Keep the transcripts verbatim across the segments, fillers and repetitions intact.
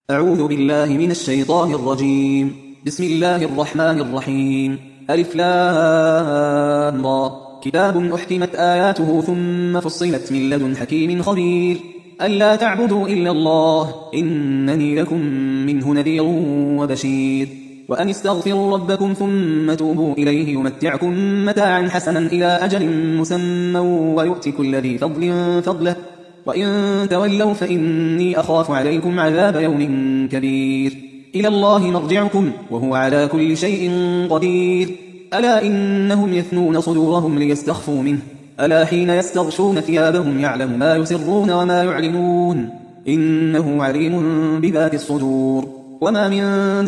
أعوذ بالله من الشيطان الرجيم. بسم الله الرحمن الرحيم. ألف لام را. كتاب أحكمت آياته ثم فصلت من لدن حكيم خبير ألا تعبدوا إلا الله إنني لكم منه نذير وبشير وأن استغفروا ربكم ثم توبوا إليه يمتعكم متاعا حسنا إلى أجل مسمى ويؤتي كل ذي فضل فضله وإن تولوا فإني أخاف عليكم عذاب يوم كبير إلى الله مرجعكم وهو على كل شيء قدير ألا إنهم يثنون صدورهم ليستخفوا منه ألا حين يستغشون ثيابهم يعلم ما يسرون وما يعلنون إنه عليم بذات الصدور وما من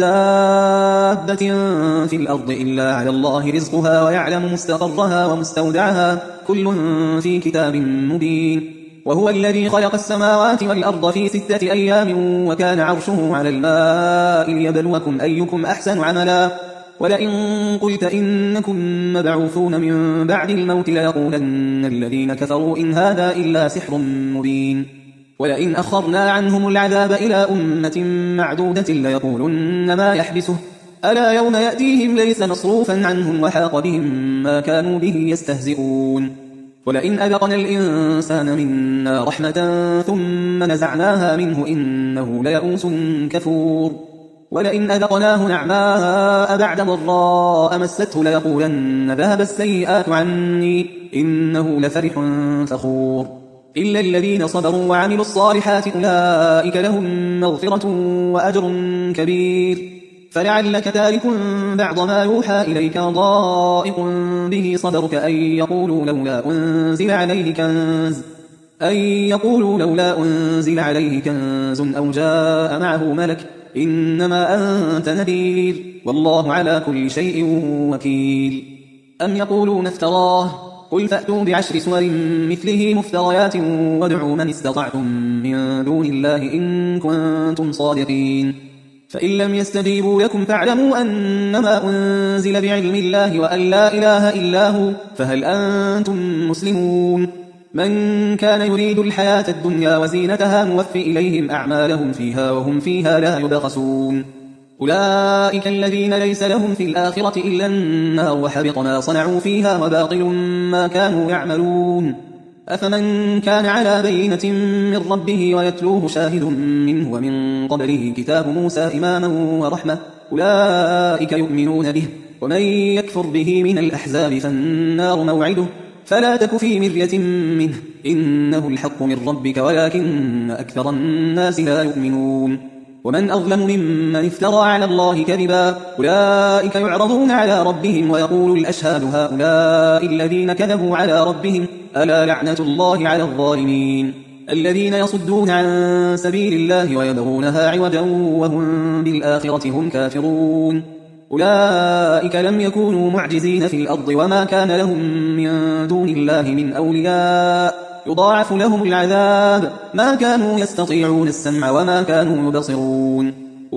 دابة في الأرض إلا على الله رزقها ويعلم مستقرها ومستودعها كل في كتاب مبين وهو الذي خلق السماوات والأرض في ستة أيام وكان عرشه على الماء ليبلوكم أيكم أحسن عملا ولئن قلت إنكم مبعوثون من بعد الموت ليقولن الذين كفروا إن هذا إلا سحر مبين ولئن أخرنا عنهم العذاب إلى أمة معدودة ليقولن ما يحبسه ألا يوم يأتيهم ليس مصروفا عنهم وحاق بهم ما كانوا به يستهزئون ولئن أذقنا الإنسان منا رحمة ثم نزعناها منه إنه ليئوس كفور ولئن أذقناه نعماء بعد ضراء مسته ليقولن ذهب السيئات عني إنه لفرح فخور إلا الذين صبروا وعملوا الصالحات أولئك لهم مغفرة وأجر كبير فلعلك تارك بعض ما يوحى إليك ضائق به صدرك أن يقولوا لولا أنزل عليه كنز أن يقولوا لولا أنزل عليه كنز أو جاء معه ملك إنما أنت نذير والله على كل شيء وكيل أم يقولون افتراه قل فأتوا بعشر سور مثله مفتريات وادعوا من استطعتم من دون الله إن كنتم صادقين فإن لم يستجيبوا لكم فاعلموا أنما أنزل بعلم الله وأن لا إله إلا هو فهل أنتم مسلمون من كان يريد الحياة الدنيا وزينتها نوفي إليهم أعمالهم فيها وهم فيها لا يبخسون أولئك الذين ليس لهم في الآخرة إلا النار وحبط ما صنعوا فيها وباطل ما كانوا يعملون أفمن كان على بينة من ربه ويتلوه شاهد منه ومن قبله كتاب موسى إماما ورحمة أولئك يؤمنون به ومن يكفر به من الأحزاب فالنار موعده فلا تك في مرية منه إنه الحق من ربك ولكن أكثر الناس لا يؤمنون ومن أظلم ممن افترى على الله كذبا أولئك يعرضون على ربهم ويقول الأشهاد هؤلاء الذين كذبوا على ربهم ألا لعنة الله على الظالمين الذين يصدون عن سبيل الله ويبغونها عوجا وهم بالآخرة هم كافرون أولئك لم يكونوا معجزين في الأرض وما كان لهم من دون الله من أولياء يضاعف لهم العذاب ما كانوا يستطيعون السمع وما كانوا يبصرون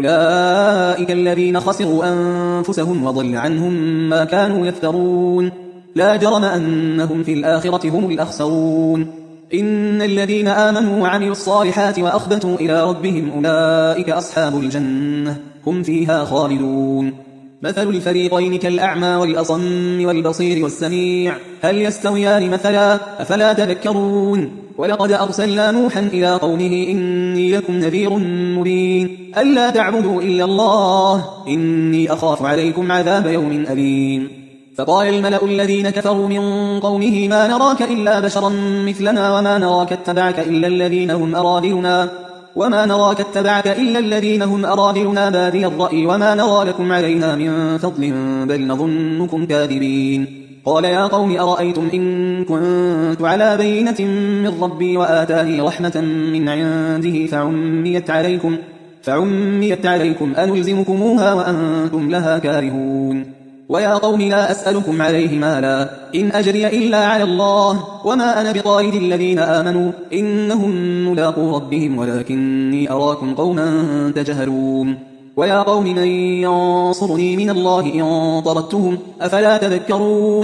أولئك الذين خسروا أنفسهم وضل عنهم ما كانوا يفترون لا جرم أنهم في الآخرة هم الأخسرون إن الذين آمنوا وعملوا الصالحات وأخبتوا إلى ربهم أولئك أصحاب الجنة هم فيها خالدون مثل الفريقين كالأعمى والأصم والبصير والسميع هل يستويان مثلا أفلا تذكرون ولقد أرسلنا نوحا إلى قومه إني لكم نذير مبين ألا تعبدوا إلا الله إني أخاف عليكم عذاب يوم أليم فقال الملأ الذين كفروا من قومه ما نراك إلا بشرا مثلنا وما نراك اتبعك إلا الذين هم أراذلنا وما نراك اتبعك إلا الذين هم أراذلنا بادي الرأي وما نرى لكم علينا من فضل بل نظنكم كاذبين قال يا قوم أرأيتم إن كنت على بينة من ربي وآتاني رحمة من عنده فعميت عليكم فعميت عليكم أنلزمكموها وأنتم لها كارهون ويا قوم لا أسألكم عليه مالا إن أجري إلا على الله وما أنا بطارد الذين آمنوا إنهم ملاقو ربهم ولكني أراكم قوما تجهلون ويا قوم من ينصرني من الله إن طردتهم أفلا تذكرون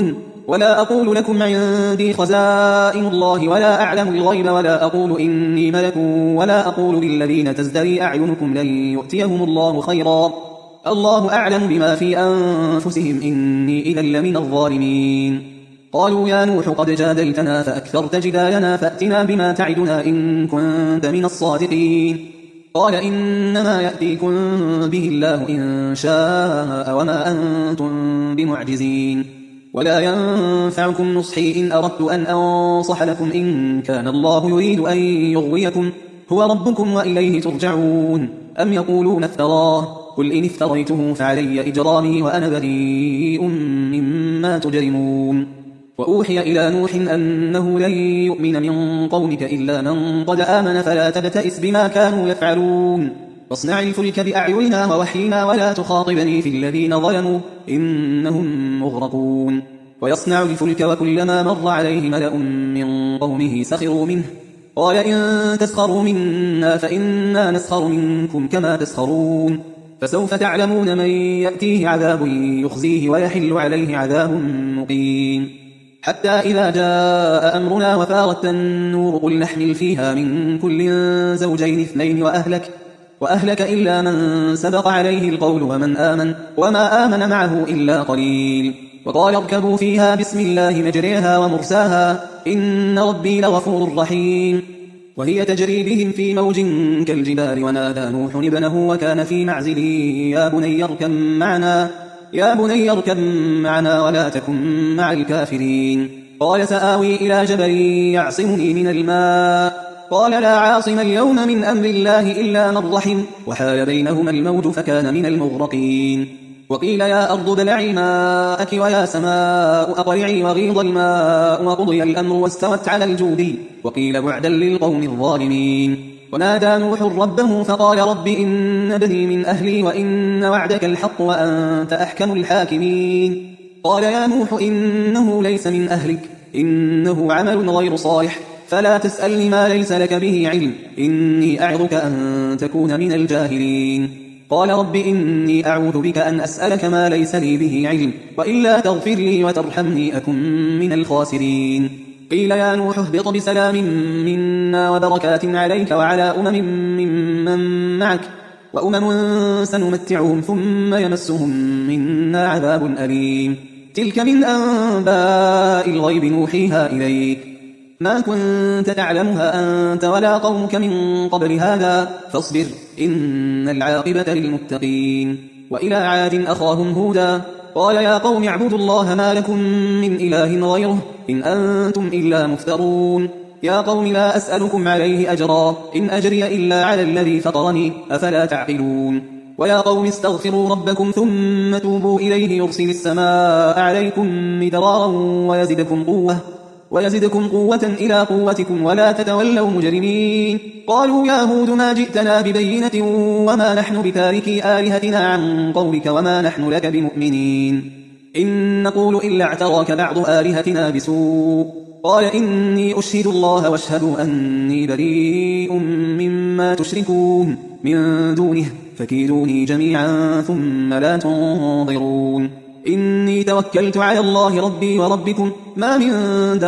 ولا أقول لكم عندي خزائن الله ولا أعلم الغيب ولا أقول إني ملك ولا أقول للذين تزدري أعينكم لن يؤتيهم الله خيرا الله أعلم بما في أنفسهم إني إذا لمن الظالمين. قالوا يا نوح قد جادلتنا فأكثرت جدالنا فأتنا بما تعدنا إن كنت من الصادقين. قال إنما يأتيكم به الله إن شاء وما أنتم بمعجزين ولا ينفعكم نصحي إن أردت أن أنصح لكم إن كان الله يريد أن يغويكم هو ربكم وإليه ترجعون أم يقولون افتراه قل إن افتريته فعلي إجرامي وأنا بريء مما تجرمون. وأوحي إلى نوح أنه لن يؤمن من قومك إلا من قد آمن فلا تبتئس بما كانوا يفعلون واصنع الفلك بأعيننا ووحينا ولا تخاطبني في الذين ظلموا إنهم مغرقون. ويصنع الفلك وكلما مر عليه ملأ من قومه سخروا منه قال إن تسخروا منا فإنا نسخر منكم كما تسخرون فسوف تعلمون من يأتيه عذاب يخزيه ويحل عليه عذاب مقيم. حتى إذا جاء أمرنا وفارت النور قل نحمل فيها من كل زوجين اثنين وأهلك, وأهلك إلا من سبق عليه القول ومن آمن وما آمن معه إلا قليل. وقال اركبوا فيها بسم الله مجريها ومرساها إن ربي لغفور رحيم. وهي تجري بهم في موج كالجبال ونادى نوح ابنه وكان في معزل يا بني اركب معنا يا بني اركب معنا ولا تكن مع الكافرين. قال سآوي إلى جبل يعصمني من الماء قال لا عاصم اليوم من أمر الله إلا من رحم وحال بينهما الموج فكان من المغرقين. وقيل يا أرض ابلعي ماءك ويا سماء أقلعي وغيض الماء وقضي الأمر واستوت على الجودي وقيل بعدا للقوم الظالمين. ونادى نوح ربه فقال رب إن ابني من أهلي وإن وعدك الحق وأنت أحكم الحاكمين. قال يا نوح إنه ليس من أهلك إنه عمل غير صالح فلا تسألني ما ليس لك به علم إني أعظك أن تكون من الجاهلين. قال رب إني أعوذ بك أن أسألك ما ليس لي به علم وإلا تغفر لي وترحمني أكن من الخاسرين. قيل يا نوح اهبط بسلام منا وبركات عليك وعلى أمم ممن معك وأمم سنمتعهم ثم يمسهم منا عذاب أليم. تلك من أنباء الغيب نوحيها إليك ما كنت تعلمها أنت ولا قومك من قبل هذا فاصبر إن العاقبة للمتقين. وإلى عاد أخاهم هودا قال يا قوم اعبدوا الله ما لكم من إله غيره إن أنتم إلا مفترون. يا قوم لا أسألكم عليه أجرا إن أجري إلا على الذي فطرني أفلا تعقلون. ويا قوم استغفروا ربكم ثم توبوا إليه يرسل السماء عليكم مدرارا ويزدكم قوة ويزدكم قوة إلى قوتكم ولا تتولوا مجرمين. قالوا يا هود ما جئتنا ببينة وما نحن بتاركي آلهتنا عن قولك وما نحن لك بمؤمنين إن نقول إلا اعتراك بعض آلهتنا بسوء. قال إني أشهد الله واشهدوا أني بريء مما تشركون من دونه فكيدوني جميعا ثم لا تنظرون. إني توكلت على الله ربي وربكم ما من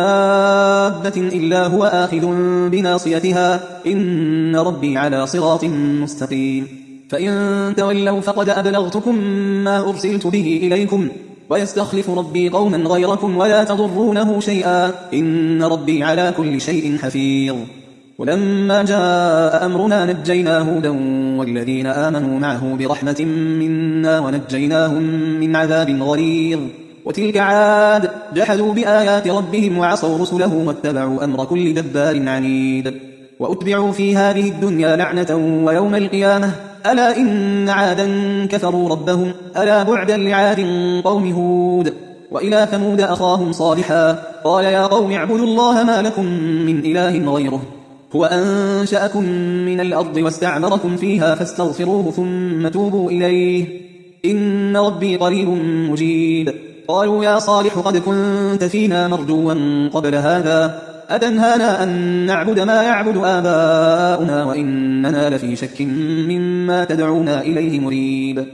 دابة إلا هو آخذ بناصيتها إن ربي على صراط مستقيم. فإن تولوا فقد أبلغتكم ما أرسلت به إليكم ويستخلف ربي قوما غيركم ولا تضرونه شيئا إن ربي على كل شيء حفيظ. ولما جاء أمرنا نجينا هودا والذين آمنوا معه برحمة منا ونجيناهم من عذاب غليظ. وتلك عاد جحدوا بآيات ربهم وعصوا رسله واتبعوا أمر كل جبار عنيد. وأتبعوا في هذه الدنيا لعنة ويوم القيامة ألا إن عادا كفروا ربهم ألا بعدا لعاد قوم هود. وإلى ثمود أخاهم صالحا قال يا قوم اعبدوا الله ما لكم من إله غيره هو أنشأكم من الأرض واستعمركم فيها فاستغفروه ثم توبوا إليه إن ربي قريب مجيب. قالوا يا صالح قد كنت فينا مرجوا قبل هذا أتنهانا أن نعبد ما يعبد آباؤنا وإننا لفي شك مما تدعونا إليه مريب.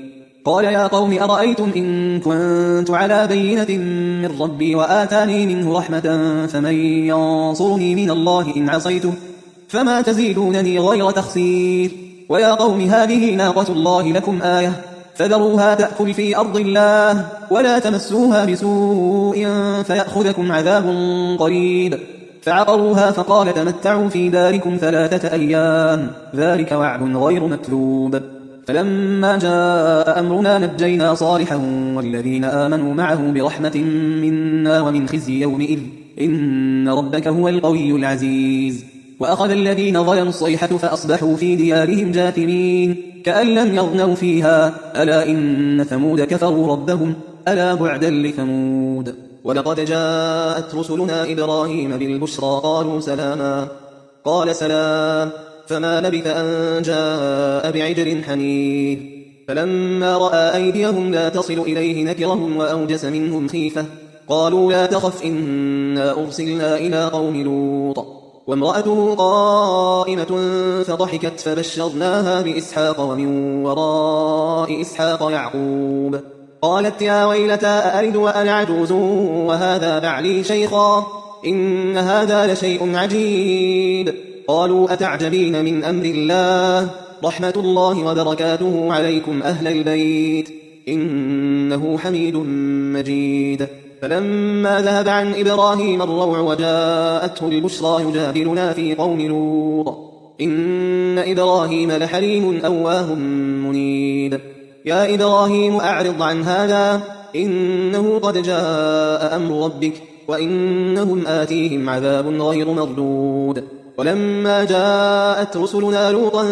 قال يا قوم أرأيتم إن كنت على بينة من ربي وآتاني منه رحمة فمن ينصرني من الله إن عصيته فما تزيدونني غير تخسير. ويا قوم هذه ناقة الله لكم آية فذروها تأكل في أرض الله ولا تمسوها بسوء فيأخذكم عذاب قريب. فعقروها فقال تمتعوا في داركم ثلاثة أيام ذلك وعد غير مكذوب. فلما جاء أمرنا نجينا صالحا والذين آمنوا معه برحمة منا ومن خزي يومئذ إن ربك هو القوي العزيز. وأخذ الذين ظلموا الصيحة فأصبحوا في ديارهم جاثمين كأن لم يغنوا فيها ألا إن ثمود كفروا ربهم ألا بعدا لثمود. ولقد جاءت رسلنا إبراهيم بالبشرى قالوا سلاما قال سلام فما لبث أن جاء بعجل حنيذ. فلما رأى أيديهم لا تصل إليه نكرهم وأوجس منهم خيفة قالوا لا تخف إنا أرسلنا إلى قوم لوط وامرأته قائمة فضحكت فبشرناها بإسحاق ومن وراء إسحاق يعقوب. قالت يا ويلتى أألد وأنا عجوز وهذا بعلي شيخا إن هذا لشيء عجيب. قالوا أتعجبين من أمر الله رحمة الله وبركاته عليكم أهل البيت إنه حميد مجيد. فلما ذهب عن إبراهيم الروع وجاءته البشرى يجادلنا في قوم لوط إن إبراهيم لحليم أواه منيب. يا إبراهيم أعرض عن هذا إنه قد جاء أمر ربك وإنهم آتيهم عذاب غير مردود. ولما جاءت رسلنا لوطا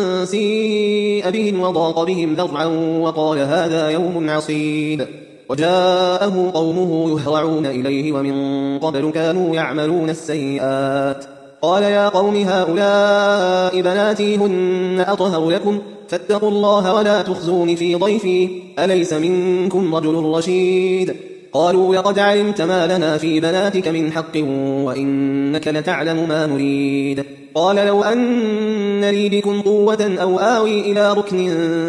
سيء بهم وضاق بهم ذرعا وقال هذا يوم عصيب. وجاءه قومه يهرعون إليه ومن قبل كانوا يعملون السيئات. قال يا قوم هؤلاء بناتي هن أطهر لكم فاتقوا الله ولا تخزون في ضيفي أليس منكم رجل رشيد. قالوا لقد علمت ما لنا في بناتك من حق وإنك لتعلم ما نريد. قال لو أن لي بكم قوة أو آوي إلى ركن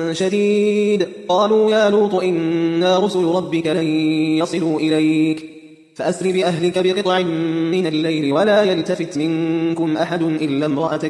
شديد. قالوا يا لوط إنا رسل ربك لن يصلوا إليك فأسر بأهلك بقطع من الليل ولا يلتفت منكم أحد إلا امرأتك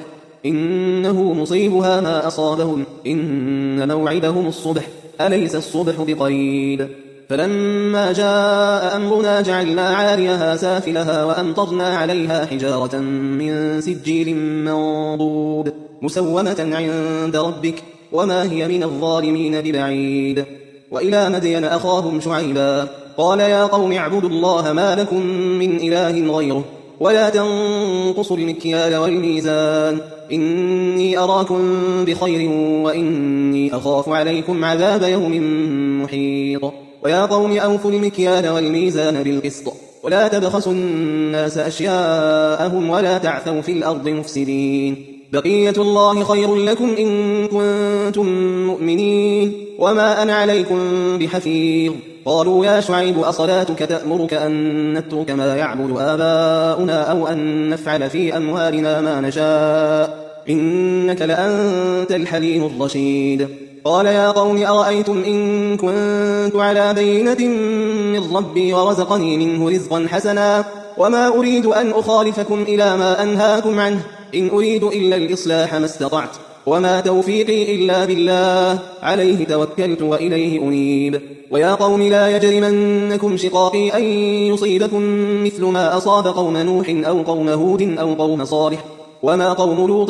إنه مصيبها ما أصابهم إن موعدهم الصبح أليس الصبح بقريب. فلما جاء أمرنا جعلنا عاليها سافلها وأمطرنا عليها حجارة من سجيل منضود مسومة عند ربك وما هي من الظالمين ببعيد. وإلى مدين أخاهم شعيبا قال يا قوم اعبدوا الله ما لكم من إله غيره ولا تنقصوا المكيال والميزان إني أراكم بخير وإني أخاف عليكم عذاب يوم محيط. ويا قوم أوفوا المكيال والميزان بالقسط ولا تبخسوا الناس أشياءهم ولا تعثوا في الأرض مفسدين بقية الله خير لكم إن كنتم مؤمنين وما أنا عليكم بحفيظ. قالوا يا شعيب أصلاتك تأمرك أن نترك ما يعبد آباؤنا أو أن نفعل في أموالنا ما نشاء إنك لأنت الحليم الرشيد. قال يا قوم أرأيتم إن كنت على بينة من ربي ورزقني منه رزقا حسنا وما أريد أن أخالفكم إلى ما أنهاكم عنه إن أريد إلا الإصلاح ما استطعت وما توفيقي إلا بالله عليه توكلت وإليه أنيب. ويا قوم لا يجرمنكم شقاقي أن يصيبكم مثل ما أصاب قوم نوح أو قوم هود أو قوم صالح وما قوم لوط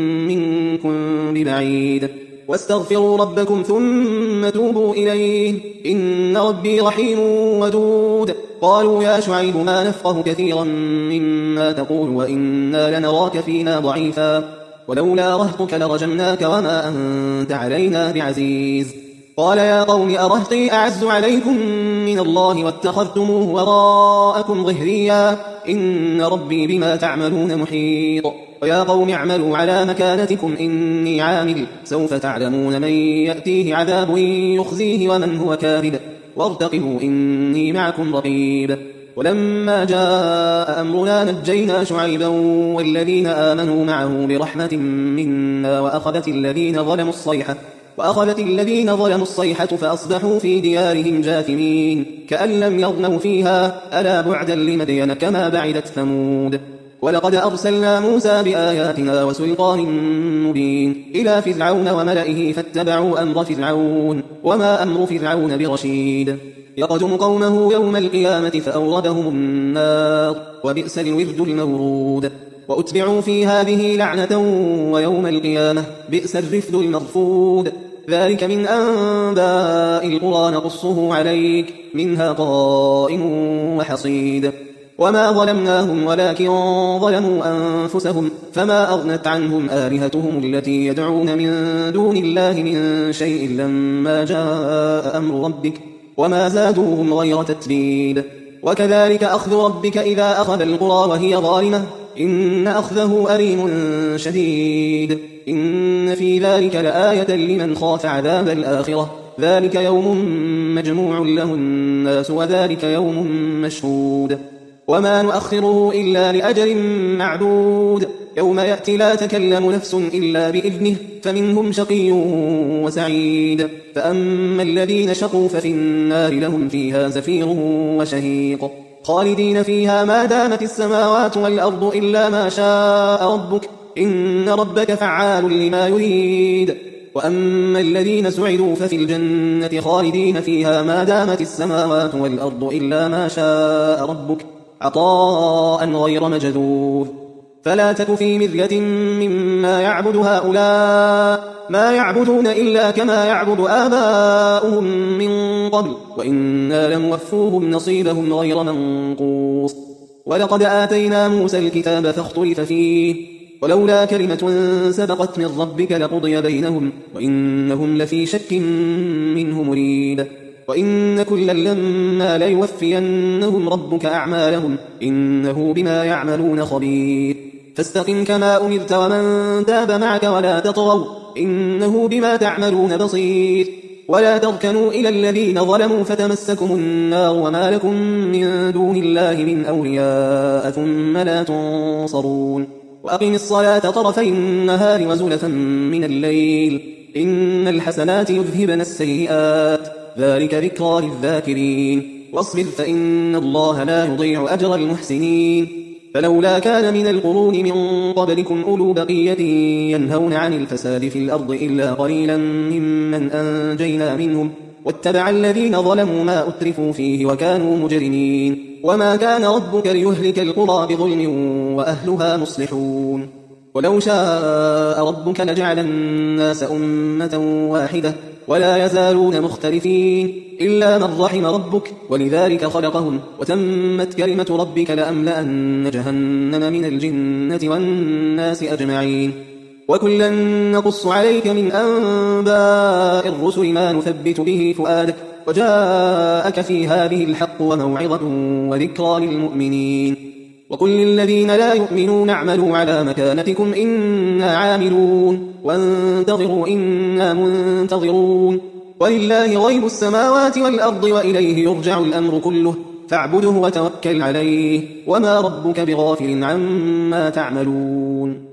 منكم ببعيد. واستغفروا ربكم ثم توبوا إليه إن ربي رحيم ودود. قالوا يا شعيب ما نفقه كثيرا مما تقول وإنا لنراك فينا ضعيفا ولولا رهطك لرجمناك وما أنت علينا بعزيز. قال يا قوم أرهطي أعز عليكم من الله واتخذتموه وراءكم ظهريا إن ربي بما تعملون محيط. ويا قوم اعملوا على مكانتكم إني عامل سوف تعلمون من يأتيه عذاب يخزيه ومن هو كاذب وارتقبوا إني معكم رقيب. ولما جاء أمرنا نجينا شعيبا والذين آمنوا معه برحمة منا وأخذت الذين ظلموا الصيحة وأخذت الذين ظلموا الصيحة فأصبحوا في ديارهم جاثمين كأن لم يغنوا فيها ألا بعدا لمدين كما بعدت ثمود. ولقد أرسلنا موسى بآياتنا وسلطان مبين إلى فرعون وملئه فاتبعوا أمر فرعون وما أمر فرعون برشيد. يقدم قومه يوم القيامة فأوردهم النار وبئس الورد المورود. وأتبعوا في هذه لعنة ويوم القيامة بئس الرفد المرفود. ذلك من أنباء القرى نقصه عليك منها قائم وحصيد. وما ظلمناهم ولكن ظلموا أنفسهم فما أغنت عنهم آلهتهم التي يدعون من دون الله من شيء لما جاء أمر ربك وما زادوهم غير تتبيد. وكذلك أخذ ربك إذا أخذ القرى وهي ظالمة إن أخذه أليم شديد. إن في ذلك لآية لمن خاف عذاب الآخرة ذلك يوم مجموع له الناس وذلك يوم مشهود. وما نؤخره إلا لأجل معدود يوم يأتي لا تكلم نفس إلا بإذنه فمنهم شقي وسعيد. فأما الذين شقوا ففي النار لهم فيها زفير وشهيق خالدين فيها ما دامت السماوات والأرض إلا ما شاء ربك إن ربك فعال لما يريد. وأما الذين سعدوا ففي الجنة خالدين فيها ما دامت السماوات والأرض إلا ما شاء ربك عطاء غير مجذوذ. فلا تك في مرية مما يعبد هؤلاء ما يعبدون إلا كما يعبد آباؤهم من قبل وإنا لموفوهم نصيبهم غير منقوص. ولقد آتينا موسى الكتاب فاختلف فيه ولولا كلمة سبقت من ربك لقضي بينهم وإنهم لفي شك منه مريب. وإن كلا لما ليوفينهم ربك أعمالهم إنه بما يعملون خبير. فاستقم كما أمرت ومن تاب معك ولا تطغوا إنه بما تعملون بصير. ولا تركنوا إلى الذين ظلموا فتمسكم النار وما لكم من دون الله من أولياء ثم لا تنصرون. وأقم الصلاة طرفي النهار وزلفا من الليل إن الحسنات يذهبن السيئات ذلك ذكرى للذاكرين. واصبر فإن الله لا يضيع أجر المحسنين. فلولا كان من القرون من قبلكم أولو بقية ينهون عن الفساد في الأرض إلا قليلا ممن أنجينا منهم واتبع الذين ظلموا ما أترفوا فيه وكانوا مجرمين. وما كان ربك ليهلك القرى بظلم وأهلها مصلحون. ولو شاء ربك لجعل الناس أمة واحدة ولا يزالون مختلفين إلا من رحم ربك ولذلك خلقهم وتمت كلمة ربك لأملأن جهنم من الجنة والناس أجمعين. وكلا نقص عليك من أنباء الرسل ما نثبت به فؤادك وجاءك في هذه الحق وموعظة وذكرى للمؤمنين. وقل للذين لا يؤمنون اعملوا على مكانتكم إنا عاملون وانتظروا إنا منتظرون. ولله غيب السماوات والأرض وإليه يرجع الأمر كله فاعبده وتوكل عليه وما ربك بغافل عما تعملون.